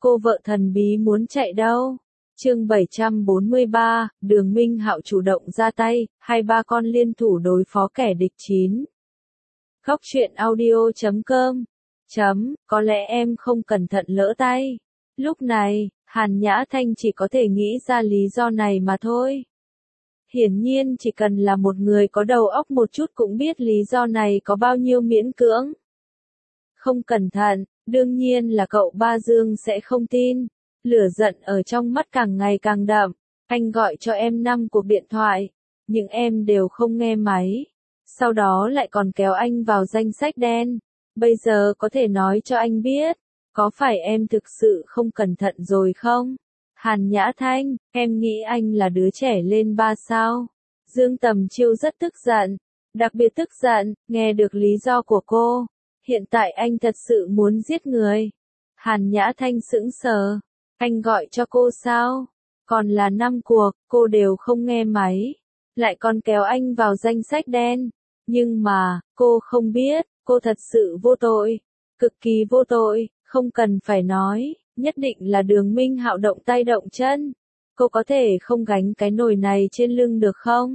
Cô vợ thần bí muốn chạy đâu? Chương 743, Đường Minh Hạo chủ động ra tay, hai ba con liên thủ đối phó kẻ địch 9. Góc truyện audio.com. Có lẽ em không cẩn thận lỡ tay. Lúc này, Hàn Nhã Thanh chỉ có thể nghĩ ra lý do này mà thôi. Hiển nhiên chỉ cần là một người có đầu óc một chút cũng biết lý do này có bao nhiêu miễn cưỡng. Không cẩn thận, đương nhiên là cậu Ba Dương sẽ không tin. Lửa giận ở trong mắt càng ngày càng đậm. Anh gọi cho em 5 cuộc điện thoại, nhưng em đều không nghe máy. Sau đó lại còn kéo anh vào danh sách đen. Bây giờ có thể nói cho anh biết, có phải em thực sự không cẩn thận rồi không? Hàn Nhã Thanh, em nghĩ anh là đứa trẻ lên 3 sao? Dương Tầm Chiêu rất tức giận, đặc biệt tức giận, nghe được lý do của cô. Hiện tại anh thật sự muốn giết người. Hàn Nhã Thanh sững sờ. Anh gọi cho cô sao? Còn là 5 cuộc, cô đều không nghe máy. Lại còn kéo anh vào danh sách đen. Nhưng mà, cô không biết, cô thật sự vô tội. Cực kỳ vô tội, không cần phải nói, nhất định là Đường Minh Hạo động tay động chân. Cô có thể không gánh cái nồi này trên lưng được không?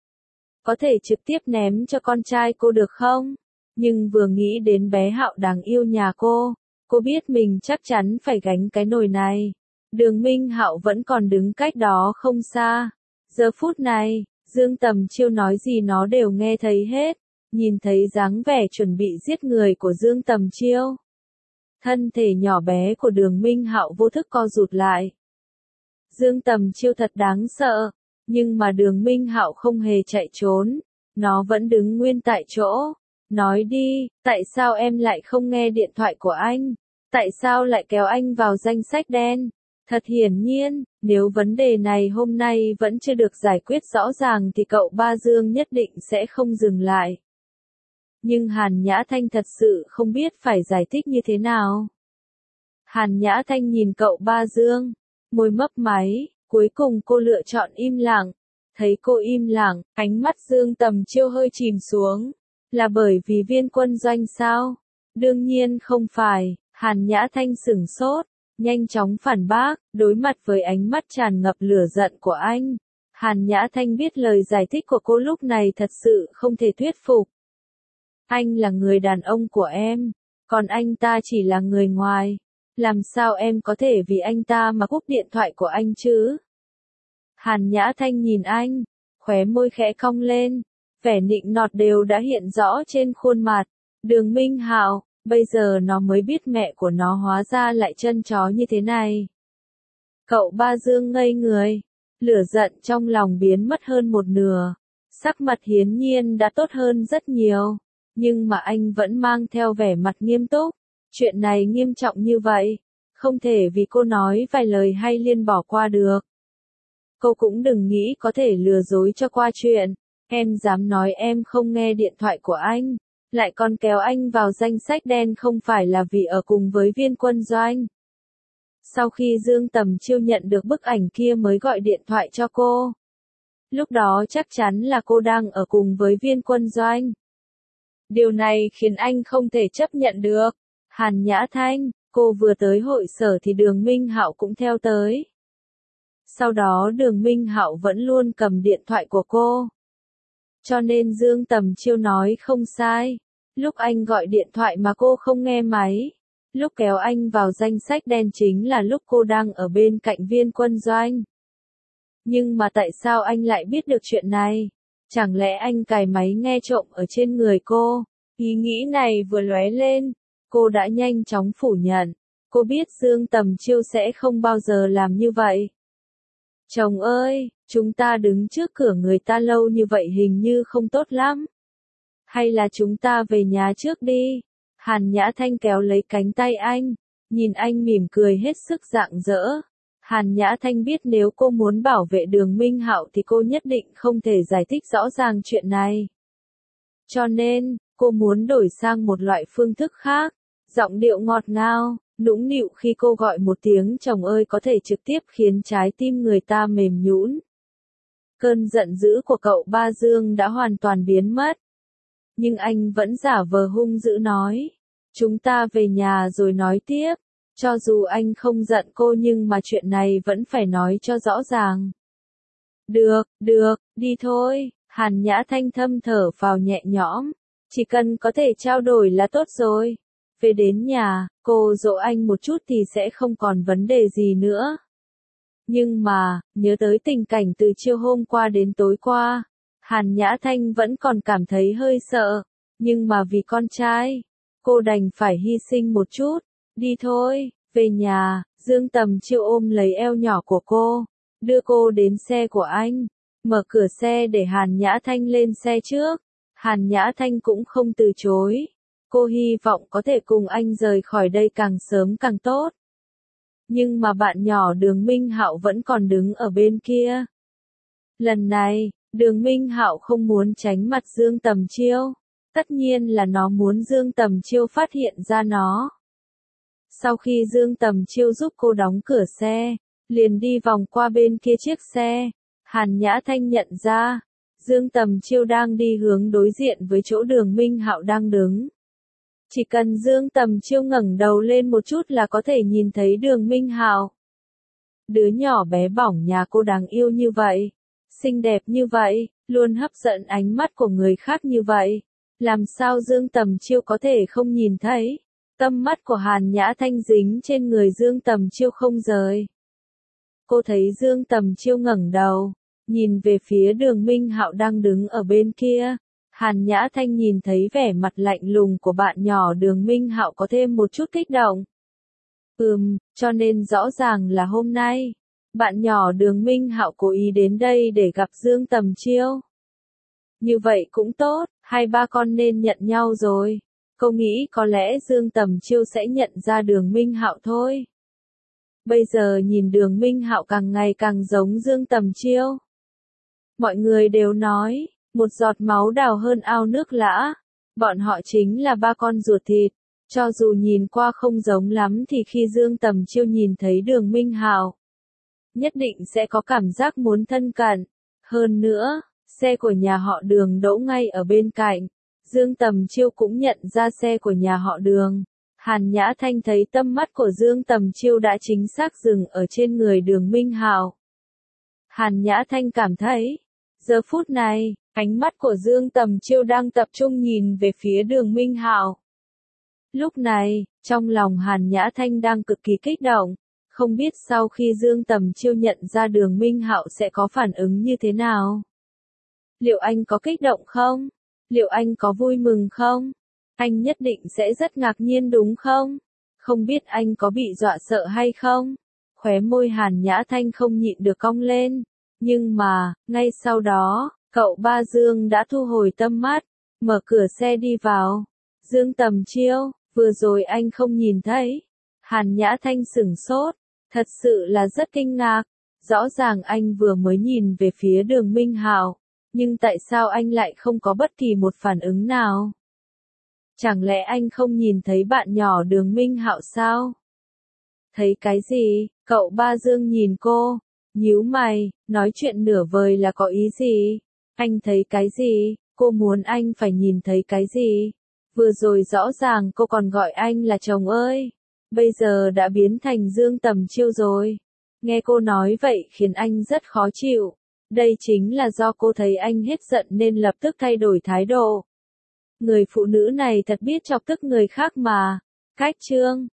Có thể trực tiếp ném cho con trai cô được không? Nhưng vừa nghĩ đến bé Hạo đáng yêu nhà cô biết mình chắc chắn phải gánh cái nồi này. Đường Minh Hạo vẫn còn đứng cách đó không xa. Giờ phút này, Dương Tầm Chiêu nói gì nó đều nghe thấy hết. Nhìn thấy dáng vẻ chuẩn bị giết người của Dương Tầm Chiêu. Thân thể nhỏ bé của Đường Minh Hạo vô thức co rụt lại. Dương Tầm Chiêu thật đáng sợ, nhưng mà Đường Minh Hạo không hề chạy trốn. Nó vẫn đứng nguyên tại chỗ. Nói đi, tại sao em lại không nghe điện thoại của anh? Tại sao lại kéo anh vào danh sách đen? Thật hiển nhiên, nếu vấn đề này hôm nay vẫn chưa được giải quyết rõ ràng thì cậu Ba Dương nhất định sẽ không dừng lại. Nhưng Hàn Nhã Thanh thật sự không biết phải giải thích như thế nào. Hàn Nhã Thanh nhìn cậu Ba Dương, môi mấp máy, cuối cùng cô lựa chọn im lặng. Thấy cô im lặng, ánh mắt Dương Tầm Chiêu hơi chìm xuống. Là bởi vì Viên Quân Doanh sao? Đương nhiên không phải. Hàn Nhã Thanh sửng sốt, nhanh chóng phản bác, đối mặt với ánh mắt tràn ngập lửa giận của anh. Hàn Nhã Thanh biết lời giải thích của cô lúc này thật sự không thể thuyết phục. Anh là người đàn ông của em, còn anh ta chỉ là người ngoài. Làm sao em có thể vì anh ta mà cúp điện thoại của anh chứ? Hàn Nhã Thanh nhìn anh, khóe môi khẽ cong lên, vẻ nịnh nọt đều đã hiện rõ trên khuôn mặt. Đường Minh Hạo, bây giờ nó mới biết mẹ của nó hóa ra lại chân chó như thế này. Cậu Ba Dương ngây người, lửa giận trong lòng biến mất hơn một nửa. Sắc mặt hiển nhiên đã tốt hơn rất nhiều, nhưng mà anh vẫn mang theo vẻ mặt nghiêm túc. Chuyện này nghiêm trọng như vậy, không thể vì cô nói vài lời hay liền bỏ qua được. Cô cũng đừng nghĩ có thể lừa dối cho qua chuyện. Em dám nói em không nghe điện thoại của anh, lại còn kéo anh vào danh sách đen không phải là vì ở cùng với Viên Quân Doanh. Sau khi Dương Tầm Chiêu nhận được bức ảnh kia mới gọi điện thoại cho cô. Lúc đó chắc chắn là cô đang ở cùng với Viên Quân Doanh. Điều này khiến anh không thể chấp nhận được. Hàn Nhã Thanh, cô vừa tới hội sở thì Đường Minh Hạo cũng theo tới. Sau đó Đường Minh Hạo vẫn luôn cầm điện thoại của cô. Cho nên Dương Tầm Chiêu nói không sai. Lúc anh gọi điện thoại mà cô không nghe máy. Lúc kéo anh vào danh sách đen chính là lúc cô đang ở bên cạnh Viên Quân Doanh. Nhưng mà tại sao anh lại biết được chuyện này? Chẳng lẽ anh cài máy nghe trộm ở trên người cô? Ý nghĩ này vừa lóe lên, cô đã nhanh chóng phủ nhận. Cô biết Dương Tầm Chiêu sẽ không bao giờ làm như vậy. Chồng ơi, chúng ta đứng trước cửa người ta lâu như vậy hình như không tốt lắm. Hay là chúng ta về nhà trước đi? Hàn Nhã Thanh kéo lấy cánh tay anh, nhìn anh mỉm cười hết sức rạng rỡ. Hàn Nhã Thanh biết nếu cô muốn bảo vệ Đường Minh Hạo thì cô nhất định không thể giải thích rõ ràng chuyện này. Cho nên, cô muốn đổi sang một loại phương thức khác, giọng điệu ngọt ngào, nũng nịu khi cô gọi một tiếng chồng ơi có thể trực tiếp khiến trái tim người ta mềm nhũn. Cơn giận dữ của cậu Ba Dương đã hoàn toàn biến mất. Nhưng anh vẫn giả vờ hung dữ nói. Chúng ta về nhà rồi nói tiếp. Cho dù anh không giận cô nhưng mà chuyện này vẫn phải nói cho rõ ràng. Được, đi thôi. Hàn Nhã Thanh thâm thở phào nhẹ nhõm. Chỉ cần có thể trao đổi là tốt rồi. Về đến nhà, cô dỗ anh một chút thì sẽ không còn vấn đề gì nữa. Nhưng mà, nhớ tới tình cảnh từ chiều hôm qua đến tối qua, Hàn Nhã Thanh vẫn còn cảm thấy hơi sợ. Nhưng mà vì con trai, cô đành phải hy sinh một chút. Đi thôi, về nhà. Dương Tầm Chiêu ôm lấy eo nhỏ của cô, đưa cô đến xe của anh, mở cửa xe để Hàn Nhã Thanh lên xe trước. Hàn Nhã Thanh cũng không từ chối. Cô hy vọng có thể cùng anh rời khỏi đây càng sớm càng tốt. Nhưng mà bạn nhỏ Đường Minh Hạo vẫn còn đứng ở bên kia. Lần này, Đường Minh Hạo không muốn tránh mặt Dương Tầm Chiêu. Tất nhiên là nó muốn Dương Tầm Chiêu phát hiện ra nó. Sau khi Dương Tầm Chiêu giúp cô đóng cửa xe, liền đi vòng qua bên kia chiếc xe. Hàn Nhã Thanh nhận ra, Dương Tầm Chiêu đang đi hướng đối diện với chỗ Đường Minh Hạo đang đứng. Chỉ cần Dương Tầm Chiêu ngẩng đầu lên một chút là có thể nhìn thấy Đường Minh Hạo. Đứa nhỏ bé bỏng nhà cô đáng yêu như vậy, xinh đẹp như vậy, luôn hấp dẫn ánh mắt của người khác như vậy. Làm sao Dương Tầm Chiêu có thể không nhìn thấy? Tâm mắt của Hàn Nhã Thanh dính trên người Dương Tầm Chiêu không rời. Cô thấy Dương Tầm Chiêu ngẩng đầu, nhìn về phía Đường Minh Hạo đang đứng ở bên kia. Hàn Nhã Thanh nhìn thấy vẻ mặt lạnh lùng của bạn nhỏ Đường Minh Hạo có thêm một chút kích động. Cho nên rõ ràng là hôm nay, bạn nhỏ Đường Minh Hạo cố ý đến đây để gặp Dương Tầm Chiêu. Như vậy cũng tốt, hai ba con nên nhận nhau rồi. Cô nghĩ có lẽ Dương Tầm Chiêu sẽ nhận ra Đường Minh Hạo thôi. Bây giờ nhìn Đường Minh Hạo càng ngày càng giống Dương Tầm Chiêu. Mọi người đều nói, một giọt máu đào hơn ao nước lã. Bọn họ chính là ba con ruột thịt. Cho dù nhìn qua không giống lắm thì khi Dương Tầm Chiêu nhìn thấy Đường Minh Hạo, nhất định sẽ có cảm giác muốn thân cận. Hơn nữa, xe của nhà họ Đường đỗ ngay ở bên cạnh. Dương Tầm Chiêu cũng nhận ra xe của nhà họ Đường. Hàn Nhã Thanh thấy tâm mắt của Dương Tầm Chiêu đã chính xác dừng ở trên người Đường Minh Hạo. Hàn Nhã Thanh cảm thấy, giờ phút này, ánh mắt của Dương Tầm Chiêu đang tập trung nhìn về phía Đường Minh Hạo. Lúc này, trong lòng Hàn Nhã Thanh đang cực kỳ kích động, không biết sau khi Dương Tầm Chiêu nhận ra Đường Minh Hạo sẽ có phản ứng như thế nào. Liệu anh có kích động không? Liệu anh có vui mừng không? Anh nhất định sẽ rất ngạc nhiên đúng không? Không biết anh có bị dọa sợ hay không? Khóe môi Hàn Nhã Thanh không nhịn được cong lên. Nhưng mà, ngay sau đó, cậu ba Dương đã thu hồi tâm mắt, mở cửa xe đi vào. Dương Tầm Chiêu, vừa rồi anh không nhìn thấy. Hàn Nhã Thanh sửng sốt, thật sự là rất kinh ngạc. Rõ ràng anh vừa mới nhìn về phía Đường Minh Hạo, nhưng tại sao anh lại không có bất kỳ một phản ứng nào? Chẳng lẽ anh không nhìn thấy bạn nhỏ Đường Minh Hạo sao? Thấy cái gì? Cậu ba Dương nhìn cô, nhíu mày, nói chuyện nửa vời là có ý gì? Anh thấy cái gì? Cô muốn anh phải nhìn thấy cái gì? Vừa rồi rõ ràng cô còn gọi anh là chồng ơi. Bây giờ đã biến thành Dương Tầm Chiêu rồi. Nghe cô nói vậy khiến anh rất khó chịu. Đây chính là do cô thấy anh hết giận nên lập tức thay đổi thái độ. Người phụ nữ này thật biết chọc tức người khác mà. Cách chương